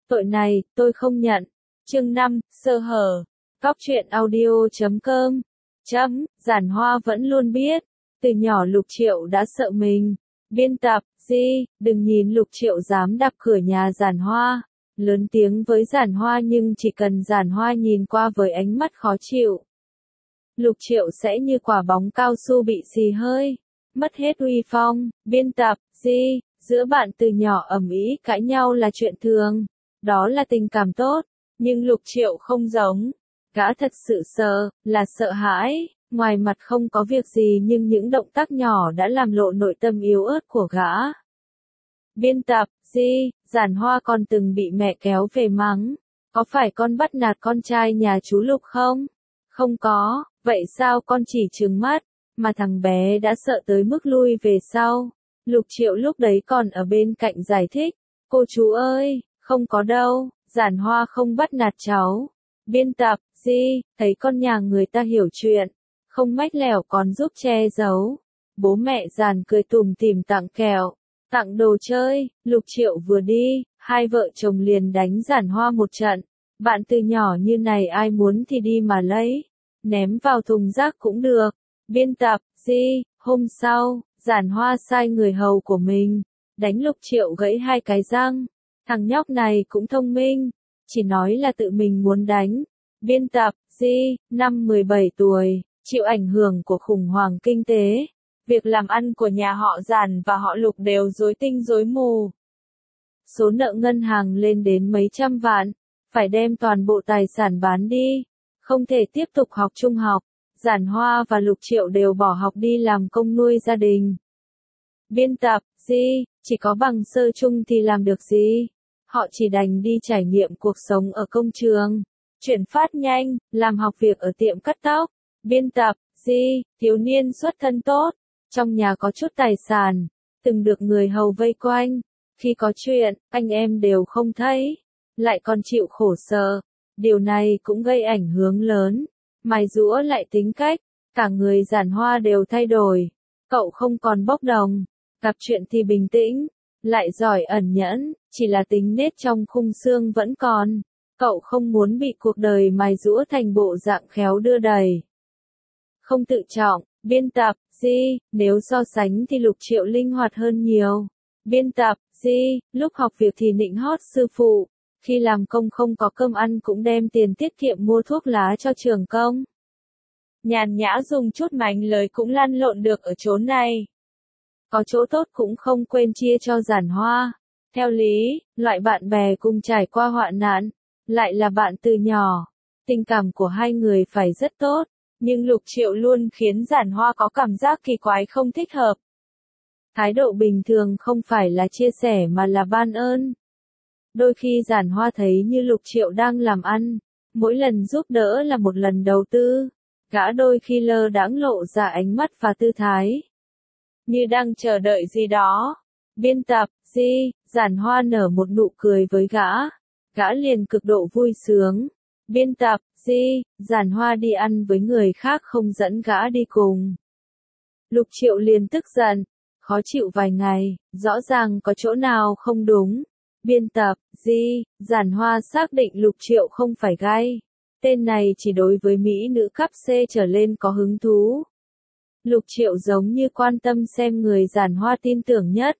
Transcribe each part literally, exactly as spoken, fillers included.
Tội này, tôi không nhận. Chương năm, sơ hở. Cóc truyện audio chấm com. Chấm, Giản Hoa vẫn luôn biết. Từ nhỏ Lục Triệu đã sợ mình. Biên tập, Di, đừng nhìn Lục Triệu dám đạp cửa nhà Giản Hoa. Lớn tiếng với Giản Hoa nhưng chỉ cần Giản Hoa nhìn qua với ánh mắt khó chịu. Lục Triệu sẽ như quả bóng cao su bị xì hơi. Mất hết uy phong. Biên tập, Di, giữa bạn từ nhỏ ầm ĩ cãi nhau là chuyện thường. Đó là tình cảm tốt. Nhưng Lục Triệu không giống. Gã thật sự sợ, là sợ hãi. Ngoài mặt không có việc gì nhưng những động tác nhỏ đã làm lộ nội tâm yếu ớt của gã. Biên tập, Di, Giản Hoa còn từng bị mẹ kéo về mắng. Có phải con bắt nạt con trai nhà chú Lục không? Không có, vậy sao con chỉ trừng mắt, mà thằng bé đã sợ tới mức lui về sau. Lục Triệu lúc đấy còn ở bên cạnh giải thích. Cô chú ơi, không có đâu, Giản Hoa không bắt nạt cháu. Biên tập, Di, thấy con nhà người ta hiểu chuyện. Không mách lẻo còn giúp che giấu. Bố mẹ Giản cười tủm tỉm tặng kẹo, tặng đồ chơi. Lục Triệu vừa đi, hai vợ chồng liền đánh Giản Hoa một trận. Bạn từ nhỏ như này ai muốn thì đi mà lấy. Ném vào thùng rác cũng được. Biên tập, Di, hôm sau, Giản Hoa sai người hầu của mình đánh Lục Triệu gãy hai cái răng. Thằng nhóc này cũng thông minh, chỉ nói là tự mình muốn đánh. Biên tập, Di, năm mười bảy tuổi, chịu ảnh hưởng của khủng hoảng kinh tế. Việc làm ăn của nhà họ Giản và họ Lục đều rối tinh rối mù. Số nợ ngân hàng lên đến mấy trăm vạn, phải đem toàn bộ tài sản bán đi, không thể tiếp tục học trung học. Giản Hoa và Lục Triệu đều bỏ học đi làm công nuôi gia đình. Biên tập, Di, chỉ có bằng sơ chung thì làm được gì? Họ chỉ đành đi trải nghiệm cuộc sống ở công trường, chuyển phát nhanh, làm học việc ở tiệm cắt tóc. Biên tập, Di, thiếu niên xuất thân tốt, trong nhà có chút tài sản, từng được người hầu vây quanh. Khi có chuyện, anh em đều không thấy, lại còn chịu khổ sở. Điều này cũng gây ảnh hưởng lớn. Mài giũa lại tính cách, cả người Giản Hoa đều thay đổi. Cậu không còn bốc đồng, gặp chuyện thì bình tĩnh, lại giỏi ẩn nhẫn, chỉ là tính nết trong khung xương vẫn còn. Cậu không muốn bị cuộc đời mài giũa thành bộ dạng khéo đưa đẩy. Không tự trọng. Biên tập, Di, nếu so sánh thì Lục Triệu linh hoạt hơn nhiều. Biên tập, Di, lúc học việc thì nịnh hót sư phụ. Khi làm công không có cơm ăn cũng đem tiền tiết kiệm mua thuốc lá cho trường công. Nhàn nhã dùng chút mánh lời cũng lăn lộn được ở chỗ này. Có chỗ tốt cũng không quên chia cho Giản Hoa. Theo lý, loại bạn bè cùng trải qua hoạn nạn, lại là bạn từ nhỏ. Tình cảm của hai người phải rất tốt, nhưng Lục Triệu luôn khiến Giản Hoa có cảm giác kỳ quái không thích hợp. Thái độ bình thường không phải là chia sẻ mà là ban ơn. Đôi khi Giản Hoa thấy như Lục Triệu đang làm ăn, mỗi lần giúp đỡ là một lần đầu tư. Gã đôi khi lơ đãng lộ ra ánh mắt và tư thái, như đang chờ đợi gì đó. Biên tập, Di, Giản Hoa nở một nụ cười với gã. Gã liền cực độ vui sướng. Biên tập, Di, Giản Hoa đi ăn với người khác không dẫn gã đi cùng. Lục Triệu liền tức giận, khó chịu vài ngày, rõ ràng có chỗ nào không đúng. Biên tập, Di, Giản Hoa xác định Lục Triệu không phải gay. Tên này chỉ đối với mỹ nữ cấp C trở lên có hứng thú. Lục Triệu giống như quan tâm xem người Giản Hoa tin tưởng nhất,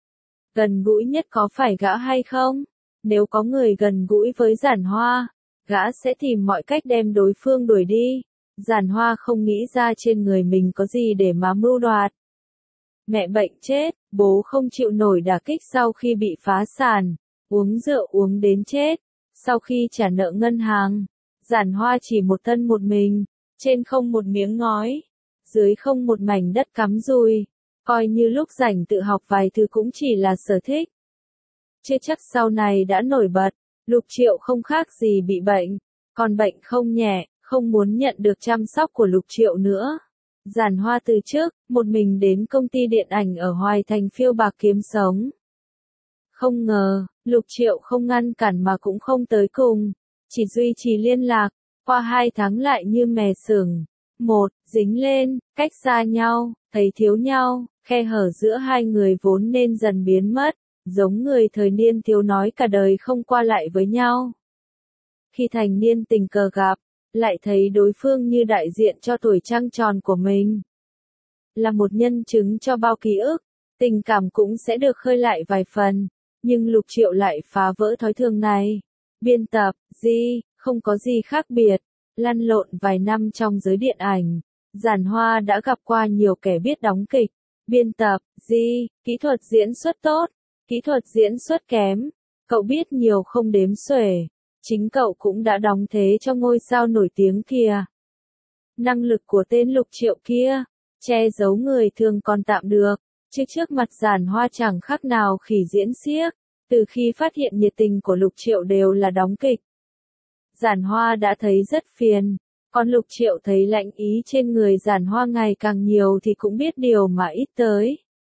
gần gũi nhất có phải gã hay không. Nếu có người gần gũi với Giản Hoa, gã sẽ tìm mọi cách đem đối phương đuổi đi. Giản Hoa không nghĩ ra trên người mình có gì để mà mưu đoạt. Mẹ bệnh chết, bố không chịu nổi đả kích sau khi bị phá sản, uống rượu uống đến chết. Sau khi trả nợ ngân hàng, Giản Hoa chỉ một thân một mình, trên không một miếng ngói, dưới không một mảnh đất cắm dùi. Coi như lúc rảnh tự học vài thứ cũng chỉ là sở thích. Chưa chắc sau này đã nổi bật. Lục Triệu không khác gì bị bệnh, còn bệnh không nhẹ, không muốn nhận được chăm sóc của Lục Triệu nữa. Giản Hoa từ trước, một mình đến công ty điện ảnh ở Hoài Thành phiêu bạc kiếm sống. Không ngờ, Lục Triệu không ngăn cản mà cũng không tới cùng, chỉ duy trì liên lạc, qua hai tháng lại như mè sừng. Một, dính lên, cách xa nhau, thấy thiếu nhau, khe hở giữa hai người vốn nên dần biến mất. giống người thời niên thiếu nói cả đời không qua lại với nhau. Khi thành niên tình cờ gặp, lại thấy đối phương như đại diện cho tuổi trăng tròn của mình. Là một nhân chứng cho bao ký ức, tình cảm cũng sẽ được khơi lại vài phần, nhưng Lục Triệu lại phá vỡ thói thường này. Biên tập, Di, không có gì khác biệt, lăn lộn vài năm trong giới điện ảnh, Giản Hoa đã gặp qua nhiều kẻ biết đóng kịch. Biên tập, Di, kỹ thuật diễn xuất tốt, kỹ thuật diễn xuất kém, cậu biết nhiều không đếm xuể, chính cậu cũng đã đóng thế cho ngôi sao nổi tiếng kìa. Năng lực của tên Lục Triệu kia, che giấu người thường còn tạm được, chứ trước mặt Giản Hoa chẳng khác nào khỉ diễn xiếc, từ khi phát hiện nhiệt tình của Lục Triệu đều là đóng kịch. Giản Hoa đã thấy rất phiền, còn Lục Triệu thấy lạnh ý trên người Giản Hoa ngày càng nhiều thì cũng biết điều mà ít tới.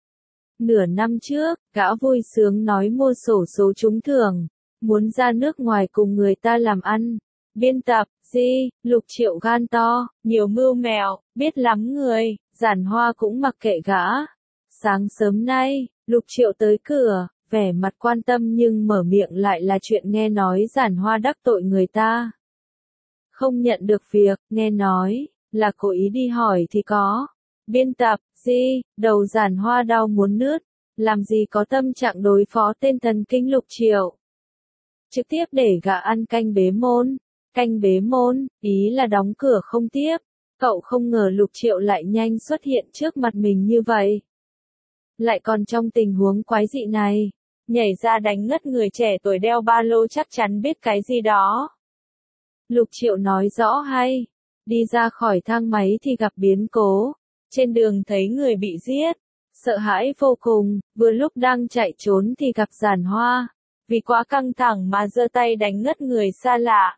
Nửa năm trước, gã vui sướng nói mua xổ số trúng thưởng, muốn ra nước ngoài cùng người ta làm ăn. Biên tập, Di, Lục Triệu gan to, nhiều mưu mèo, biết lắm người, Giản Hoa cũng mặc kệ gã. Sáng sớm nay, Lục Triệu tới cửa, vẻ mặt quan tâm nhưng mở miệng lại là chuyện nghe nói Giản Hoa đắc tội người ta. Không nhận được việc, nghe nói, là cố ý đi hỏi thì có. Biên tập, Di, đầu Giản Hoa đau muốn nứt, làm gì có tâm trạng đối phó tên thần kinh Lục Triệu. Trực tiếp để gã ăn canh bế môn, canh bế môn, ý là đóng cửa không tiếp. Cậu không ngờ Lục Triệu lại nhanh xuất hiện trước mặt mình như vậy. Lại còn trong tình huống quái dị này, nhảy ra đánh ngất người trẻ tuổi đeo ba lô chắc chắn biết cái gì đó. Lục Triệu nói rõ hay, đi ra khỏi thang máy thì gặp biến cố, trên đường thấy người bị giết, sợ hãi vô cùng, vừa lúc đang chạy trốn thì gặp Giản Hoa, vì quá căng thẳng mà giơ tay đánh ngất người xa lạ.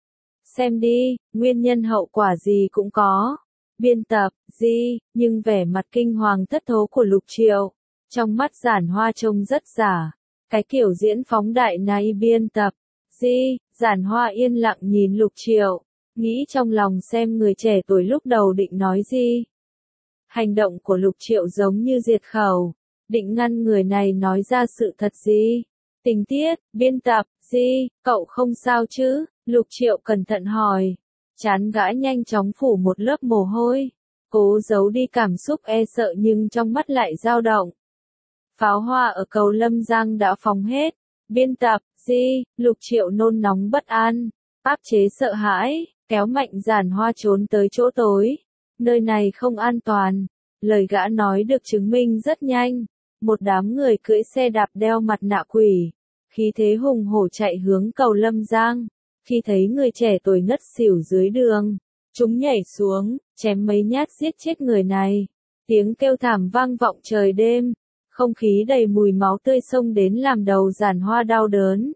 Xem đi, nguyên nhân hậu quả gì cũng có. Biên tập, Di, nhưng vẻ mặt kinh hoàng thất thố của Lục Triệu, trong mắt Giản Hoa trông rất giả, cái kiểu diễn phóng đại này. Biên tập, Di, Giản Hoa yên lặng nhìn Lục Triệu, nghĩ trong lòng xem người trẻ tuổi lúc đầu định nói gì. Hành động của Lục Triệu giống như diệt khẩu, định ngăn người này nói ra sự thật gì. Tình tiết, biên tập, Di, cậu không sao chứ? Lục Triệu cẩn thận hỏi. Chán gã nhanh chóng phủ một lớp mồ hôi, cố giấu đi cảm xúc e sợ nhưng trong mắt lại dao động. Pháo hoa ở cầu Lâm Giang đã phóng hết. Biên tập, Di, Lục Triệu nôn nóng bất an, áp chế sợ hãi, kéo mạnh Giản Hoa trốn tới chỗ tối. Nơi này không an toàn. Lời gã nói được chứng minh rất nhanh. Một đám người cưỡi xe đạp đeo mặt nạ quỷ, khí thế hùng hổ chạy hướng cầu Lâm Giang. Khi thấy người trẻ tuổi ngất xỉu dưới đường, chúng nhảy xuống, chém mấy nhát giết chết người này. Tiếng kêu thảm vang vọng trời đêm, không khí đầy mùi máu tươi xông đến làm đầu Giản Hoa đau đớn.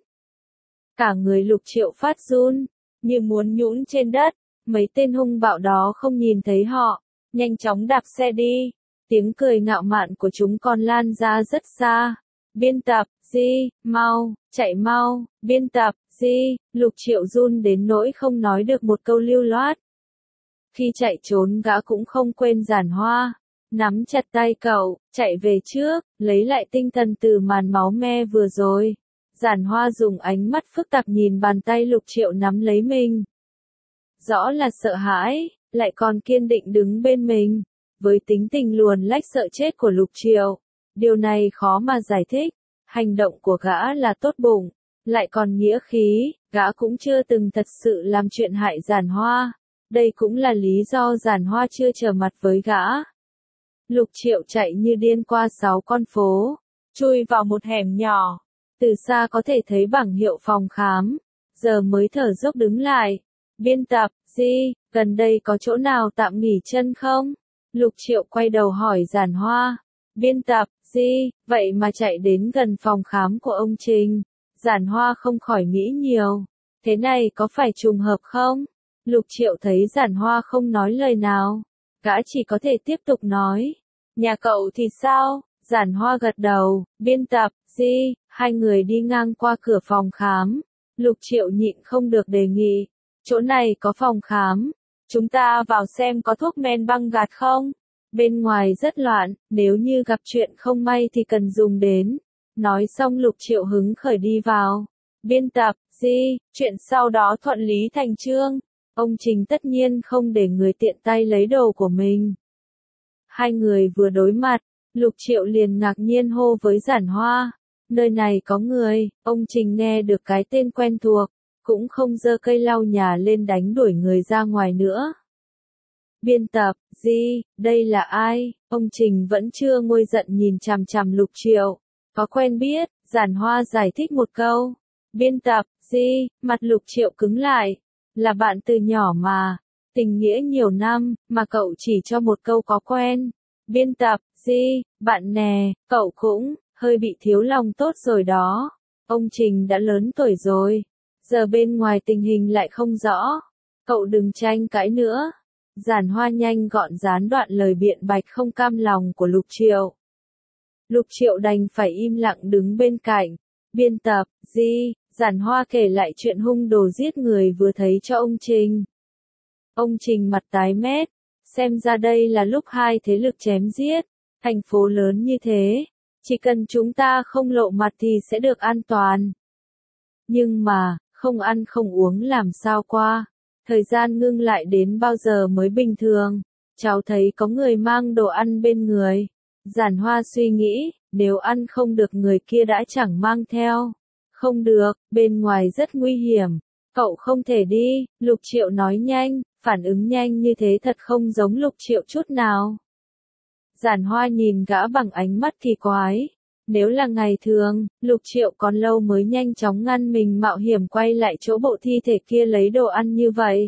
Cả người Lục Triệu phát run, như muốn nhũn trên đất, mấy tên hung bạo đó không nhìn thấy họ, nhanh chóng đạp xe đi. Tiếng cười ngạo mạn của chúng còn lan ra rất xa. Biên tập, Di, mau, chạy mau, biên tập, Di, Lục Triệu run đến nỗi không nói được một câu lưu loát. Khi chạy trốn gã cũng không quên Giản Hoa, nắm chặt tay cậu, chạy về trước, lấy lại tinh thần từ màn máu me vừa rồi. Giản Hoa dùng ánh mắt phức tạp nhìn bàn tay Lục Triệu nắm lấy mình. Rõ là sợ hãi, lại còn kiên định đứng bên mình. Với tính tình luồn lách sợ chết của Lục Triệu, điều này khó mà giải thích. Hành động của gã là tốt bụng, lại còn nghĩa khí, gã cũng chưa từng thật sự làm chuyện hại Giản Hoa. Đây cũng là lý do Giản Hoa chưa trở mặt với gã. Lục Triệu chạy như điên qua sáu con phố, chui vào một hẻm nhỏ. Từ xa có thể thấy bảng hiệu phòng khám, giờ mới thở dốc đứng lại. Biên tập, Di, gần đây có chỗ nào tạm nghỉ chân không? Lục Triệu quay đầu hỏi Giản Hoa. Biên tập, Di, vậy mà chạy đến gần phòng khám của ông Trình. Giản Hoa không khỏi nghĩ nhiều. Thế này có phải trùng hợp không? Lục Triệu thấy Giản Hoa không nói lời nào, gã chỉ có thể tiếp tục nói. Nhà cậu thì sao? Giản Hoa gật đầu. Biên tập, Di, hai người đi ngang qua cửa phòng khám. Lục Triệu nhịn không được đề nghị. Chỗ này có phòng khám. Chúng ta vào xem có thuốc men băng gạt không? Bên ngoài rất loạn, nếu như gặp chuyện không may thì cần dùng đến. Nói xong Lục Triệu hứng khởi đi vào. Biên tập, gì, chuyện sau đó thuận lý thành chương. Ông Trình tất nhiên không để người tiện tay lấy đồ của mình. Hai người vừa đối mặt, Lục Triệu liền ngạc nhiên hô với Giản Hoa. Nơi này có người, ông Trình nghe được cái tên quen thuộc, cũng không giơ cây lau nhà lên đánh đuổi người ra ngoài nữa. Biên tập, gì, đây là ai? Ông Trình vẫn chưa nguôi giận nhìn chằm chằm Lục Triệu. Có quen biết, Giản Hoa giải thích một câu. Biên tập, gì, mặt Lục Triệu cứng lại. Là bạn từ nhỏ mà, tình nghĩa nhiều năm, mà cậu chỉ cho một câu có quen. Biên tập, gì, bạn nè, cậu cũng, hơi bị thiếu lòng tốt rồi đó. Ông Trình đã lớn tuổi rồi, giờ bên ngoài tình hình lại không rõ. Cậu đừng tranh cãi nữa. Giản Hoa nhanh gọn gián đoạn lời biện bạch không cam lòng của Lục Triệu. Lục Triệu đành phải im lặng đứng bên cạnh. Biên tập, gì, Giản Hoa kể lại chuyện hung đồ giết người vừa thấy cho ông Trình. Ông Trình mặt tái mét, xem ra đây là lúc hai thế lực chém giết. Thành phố lớn như thế, chỉ cần chúng ta không lộ mặt thì sẽ được an toàn. Nhưng mà, không ăn không uống làm sao qua. Thời gian ngưng lại đến bao giờ mới bình thường. Cháu thấy có người mang đồ ăn bên người. Giản Hoa suy nghĩ, nếu ăn không được người kia đã chẳng mang theo. Không được, bên ngoài rất nguy hiểm. Cậu không thể đi, Lục Triệu nói nhanh, phản ứng nhanh như thế thật không giống Lục Triệu chút nào. Giản Hoa nhìn gã bằng ánh mắt kỳ quái. Nếu là ngày thường, Lục Triệu còn lâu mới nhanh chóng ngăn mình mạo hiểm quay lại chỗ bộ thi thể kia lấy đồ ăn như vậy.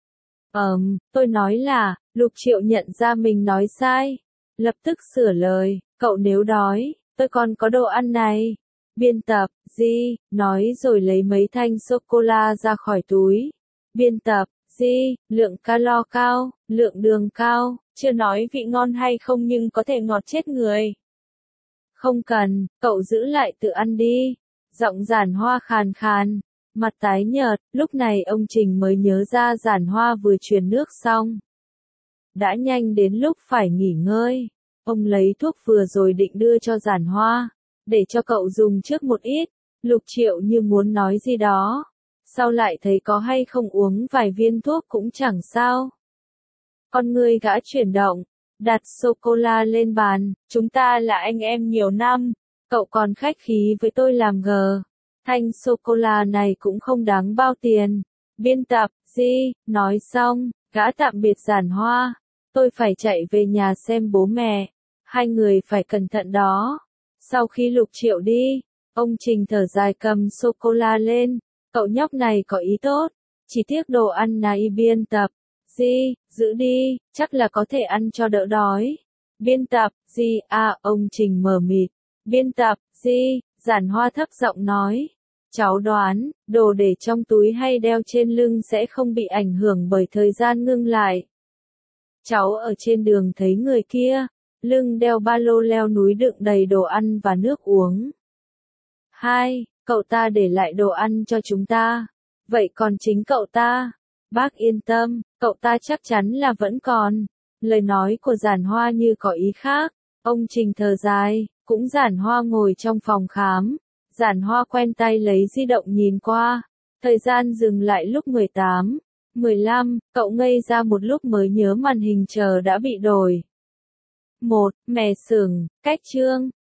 Ờm, tôi nói là, Lục Triệu nhận ra mình nói sai. Lập tức sửa lời, cậu nếu đói, tôi còn có đồ ăn này. Biên tập, gì, nói rồi lấy mấy thanh sô-cô-la ra khỏi túi. Biên tập, gì, lượng calo cao, lượng đường cao, chưa nói vị ngon hay không nhưng có thể ngọt chết người. Không cần, cậu giữ lại tự ăn đi. Giọng Giản Hoa khàn khàn, mặt tái nhợt, lúc này ông Trình mới nhớ ra Giản Hoa vừa truyền nước xong. Đã nhanh đến lúc phải nghỉ ngơi. Ông lấy thuốc vừa rồi định đưa cho Giản Hoa, để cho cậu dùng trước một ít. Lục Triệu như muốn nói gì đó. Sau lại thấy có hay không uống vài viên thuốc cũng chẳng sao. Con người gã chuyển động, đặt sô-cô-la lên bàn. Chúng ta là anh em nhiều năm, cậu còn khách khí với tôi làm gờ. Thanh sô-cô-la này cũng không đáng bao tiền. Biên tập, gì, nói xong, gã tạm biệt Giản Hoa. Tôi phải chạy về nhà xem bố mẹ. Hai người phải cẩn thận đó. Sau khi Lục Triệu đi, ông Trình thở dài cầm sô-cô-la lên. Cậu nhóc này có ý tốt. Chỉ tiếc đồ ăn này. Biên tập, gì, giữ đi, chắc là có thể ăn cho đỡ đói. Biên tập, gì, à, ông Trình mờ mịt. Biên tập, gì, Giản Hoa thấp giọng nói. Cháu đoán, đồ để trong túi hay đeo trên lưng sẽ không bị ảnh hưởng bởi thời gian ngưng lại. Cháu ở trên đường thấy người kia, lưng đeo ba lô leo núi đựng đầy đồ ăn và nước uống. Hai, cậu ta để lại đồ ăn cho chúng ta. Vậy còn chính cậu ta? Bác yên tâm, cậu ta chắc chắn là vẫn còn. Lời nói của Giản Hoa như có ý khác. Ông Trình thở dài, cũng Giản Hoa ngồi trong phòng khám. Giản Hoa quen tay lấy di động nhìn qua. Thời gian dừng lại lúc mười tám, mười lăm, cậu ngây ra một lúc mới nhớ màn hình chờ đã bị đổi. Một, mè sừng, cách chương.